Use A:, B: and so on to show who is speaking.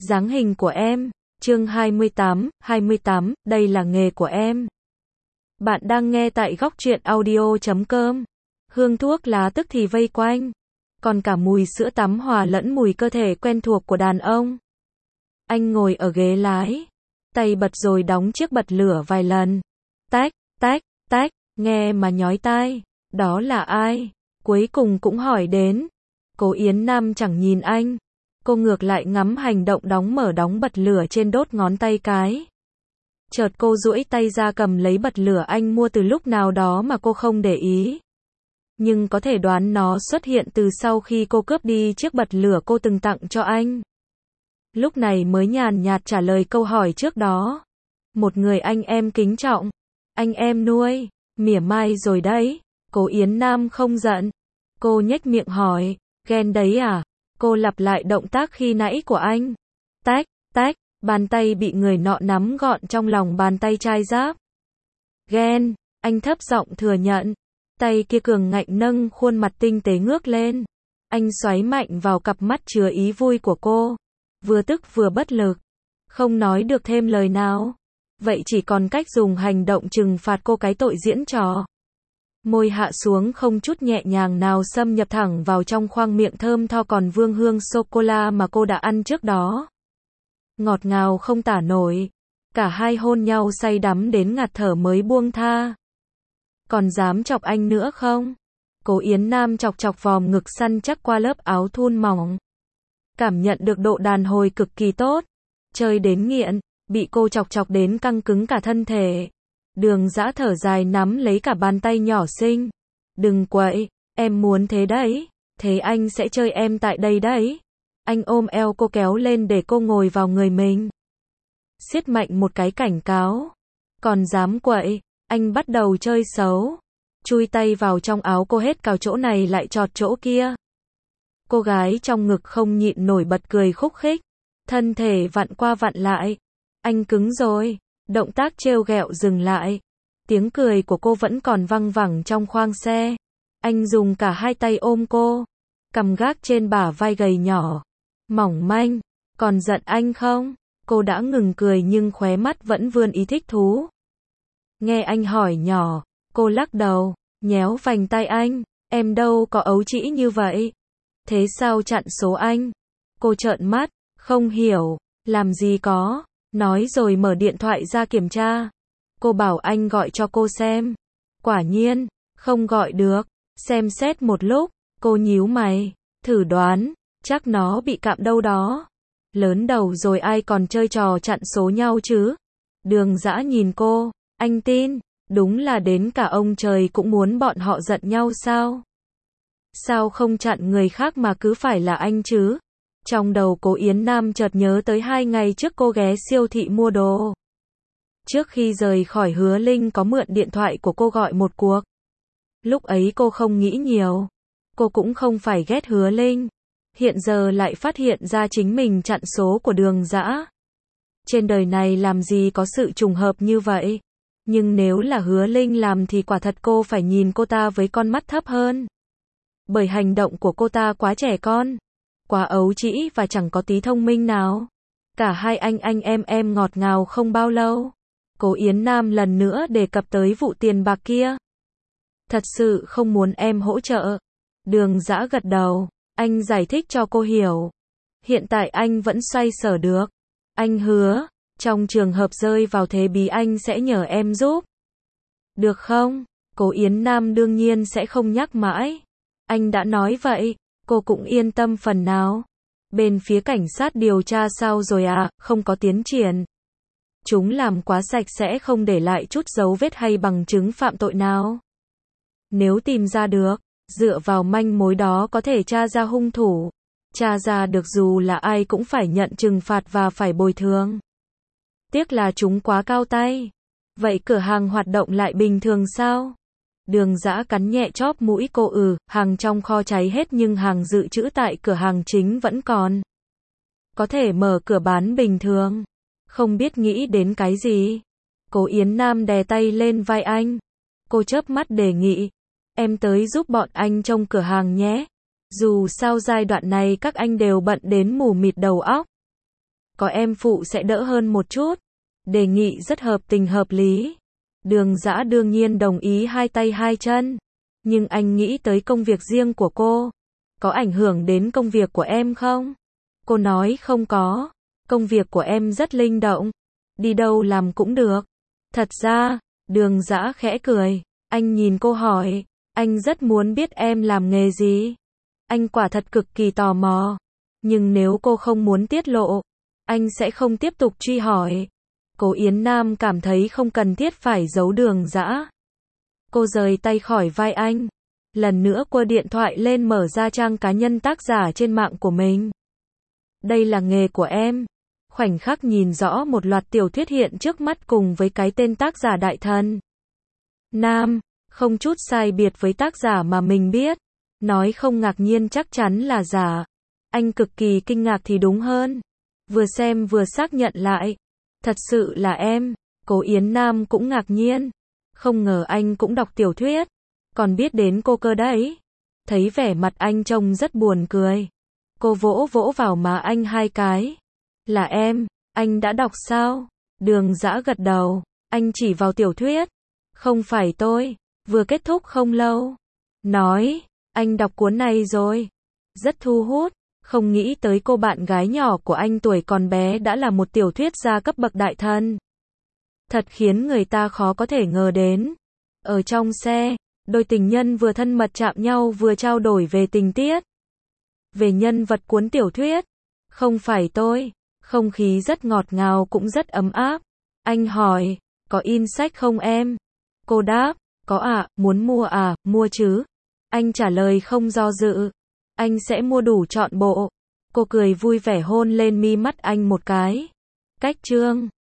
A: Dáng hình của em. Chương 28, đây là nghề của em. Bạn đang nghe tại góc truyện audio.com. Hương thuốc lá tức thì vây quanh. Còn cả mùi sữa tắm hòa lẫn mùi cơ thể quen thuộc của đàn ông. Anh ngồi ở ghế lái. Tay bật rồi đóng chiếc bật lửa vài lần. Tách, tách, tách, nghe mà nhói tai. Đó là ai? Cuối cùng cũng hỏi đến. Cố Yến Nam chẳng nhìn anh. Cô ngược lại ngắm hành động đóng mở đóng bật lửa trên đốt ngón tay cái. Chợt cô duỗi tay ra cầm lấy bật lửa anh mua từ lúc nào đó mà cô không để ý. Nhưng có thể đoán nó xuất hiện từ sau khi cô cướp đi chiếc bật lửa cô từng tặng cho anh. Lúc này mới nhàn nhạt trả lời câu hỏi trước đó. Một người anh em kính trọng. Anh em nuôi. Mỉa mai rồi đấy. Cố Yến Nam không giận. Cô nhếch miệng hỏi. Ghen đấy à? Cô lặp lại động tác khi nãy của anh. Tách, tách, bàn tay bị người nọ nắm gọn trong lòng bàn tay trai giáp. Ghen, anh thấp giọng thừa nhận. Tay kia cường ngạnh nâng khuôn mặt tinh tế ngước lên. Anh xoáy mạnh vào cặp mắt chứa ý vui của cô. Vừa tức vừa bất lực. Không nói được thêm lời nào. Vậy chỉ còn cách dùng hành động trừng phạt cô cái tội diễn trò. Môi hạ xuống không chút nhẹ nhàng nào xâm nhập thẳng vào trong khoang miệng thơm tho còn vương hương sô-cô-la mà cô đã ăn trước đó. Ngọt ngào không tả nổi. Cả hai hôn nhau say đắm đến ngạt thở mới buông tha. Còn dám chọc anh nữa không? Cố Yến Nam chọc chọc vòm ngực săn chắc qua lớp áo thun mỏng. Cảm nhận được độ đàn hồi cực kỳ tốt. Chơi đến nghiện, bị cô chọc chọc đến căng cứng cả thân thể. Đường Dã thở dài nắm lấy cả bàn tay nhỏ xinh. Đừng quậy, em muốn thế đấy. Thế anh sẽ chơi em tại đây đấy. Anh ôm eo cô kéo lên để cô ngồi vào người mình. Siết mạnh một cái cảnh cáo. Còn dám quậy, anh bắt đầu chơi xấu. Chui tay vào trong áo cô hết cào chỗ này lại chọt chỗ kia. Cô gái trong ngực không nhịn nổi bật cười khúc khích. Thân thể vặn qua vặn lại. Anh cứng rồi. Động tác trêu ghẹo dừng lại. Tiếng cười của cô vẫn còn văng vẳng trong khoang xe. Anh dùng cả hai tay ôm cô. Cầm gác trên bả vai gầy nhỏ. Mỏng manh. Còn giận anh không? Cô đã ngừng cười nhưng khóe mắt vẫn vươn ý thích thú. Nghe anh hỏi nhỏ. Cô lắc đầu. Nhéo vành tay anh. Em đâu có ấu trĩ như vậy. Thế sao chặn số anh? Cô trợn mắt. Không hiểu. Làm gì có. Nói rồi mở điện thoại ra kiểm tra. Cô bảo anh gọi cho cô xem. Quả nhiên, không gọi được. Xem xét một lúc, cô nhíu mày. Thử đoán, chắc nó bị cạm đâu đó. Lớn đầu rồi ai còn chơi trò chặn số nhau chứ? Đường Dã nhìn cô. Anh tin, đúng là đến cả ông trời cũng muốn bọn họ giận nhau sao? Sao không chặn người khác mà cứ phải là anh chứ? Trong đầu Cố Yến Nam chợt nhớ tới 2 ngày trước cô ghé siêu thị mua đồ. Trước khi rời khỏi Hứa Linh có mượn điện thoại của cô gọi một cuộc. Lúc ấy cô không nghĩ nhiều. Cô cũng không phải ghét Hứa Linh. Hiện giờ lại phát hiện ra chính mình chặn số của Đường Dã. Trên đời này làm gì có sự trùng hợp như vậy. Nhưng nếu là Hứa Linh làm thì quả thật cô phải nhìn cô ta với con mắt thấp hơn. Bởi hành động của cô ta quá trẻ con. Quá ấu trĩ và chẳng có tí thông minh nào. Cả hai anh em ngọt ngào không bao lâu. Cố Yến Nam lần nữa đề cập tới vụ tiền bạc kia. Thật sự không muốn em hỗ trợ. Đường Dã gật đầu. Anh giải thích cho cô hiểu. Hiện tại anh vẫn xoay sở được. Anh hứa, trong trường hợp rơi vào thế bí anh sẽ nhờ em giúp. Được không? Cố Yến Nam đương nhiên sẽ không nhắc mãi. Anh đã nói vậy. Cô cũng yên tâm phần nào. Bên phía cảnh sát điều tra sao rồi à? Không có tiến triển. Chúng làm quá sạch sẽ không để lại chút dấu vết hay bằng chứng phạm tội nào. Nếu tìm ra được, dựa vào manh mối đó có thể tra ra hung thủ. Tra ra được dù là ai cũng phải nhận trừng phạt và phải bồi thường. Tiếc là chúng quá cao tay. Vậy cửa hàng hoạt động lại bình thường sao? Đường Dã cắn nhẹ chóp mũi cô. Hàng trong kho cháy hết nhưng hàng dự trữ tại cửa hàng chính vẫn còn. Có thể mở cửa bán bình thường. Không biết nghĩ đến cái gì. Cố Yến Nam đè tay lên vai anh. Cô chớp mắt đề nghị. Em tới giúp bọn anh trông cửa hàng nhé. Dù sao giai đoạn này các anh đều bận đến mù mịt đầu óc. có em phụ sẽ đỡ hơn một chút. Đề nghị rất hợp tình hợp lý. Đường Dã đương nhiên đồng ý hai tay hai chân. Nhưng anh nghĩ tới công việc riêng của cô. Có ảnh hưởng đến công việc của em không? Cô nói không có. Công việc của em rất linh động. Đi đâu làm cũng được. Thật ra, Đường Dã khẽ cười. Anh nhìn cô hỏi. Anh rất muốn biết em làm nghề gì. Anh quả thật cực kỳ tò mò. Nhưng nếu cô không muốn tiết lộ, anh sẽ không tiếp tục truy hỏi. Cố Yến Nam cảm thấy không cần thiết phải giấu Đường Dã. Cô rời tay khỏi vai anh. Lần nữa quơ điện thoại lên mở ra trang cá nhân tác giả trên mạng của mình. Đây là nghề của em. Khoảnh khắc nhìn rõ một loạt tiểu thuyết hiện trước mắt cùng với cái tên tác giả Đại Thần Nam, không chút sai biệt với tác giả mà mình biết. Nói không ngạc nhiên chắc chắn là giả. Anh cực kỳ kinh ngạc thì đúng hơn. Vừa xem vừa xác nhận lại. Thật sự là em. Cố Yến Nam cũng ngạc nhiên. Không ngờ anh cũng đọc tiểu thuyết. Còn biết đến cô cơ đấy. Thấy vẻ mặt anh trông rất buồn cười. Cô vỗ vỗ vào má anh hai cái. Là em, anh đã đọc sao? Đường Dã gật đầu. Anh chỉ vào tiểu thuyết. Không phải tôi. Vừa kết thúc không lâu. Nói, anh đọc cuốn này rồi. Rất thu hút. Không nghĩ tới cô bạn gái nhỏ của anh tuổi còn bé đã là một tiểu thuyết gia cấp bậc đại thần. Thật khiến người ta khó có thể ngờ đến. Ở trong xe, đôi tình nhân vừa thân mật chạm nhau vừa trao đổi về tình tiết. Về nhân vật cuốn tiểu thuyết. Không phải tôi. Không khí rất ngọt ngào cũng rất ấm áp. Anh hỏi, có in sách không em? Cô đáp, có ạ, muốn mua à, mua chứ. Anh trả lời không do dự. Anh sẽ mua đủ trọn bộ. Cô cười vui vẻ hôn lên mi mắt anh một cái. Cách chương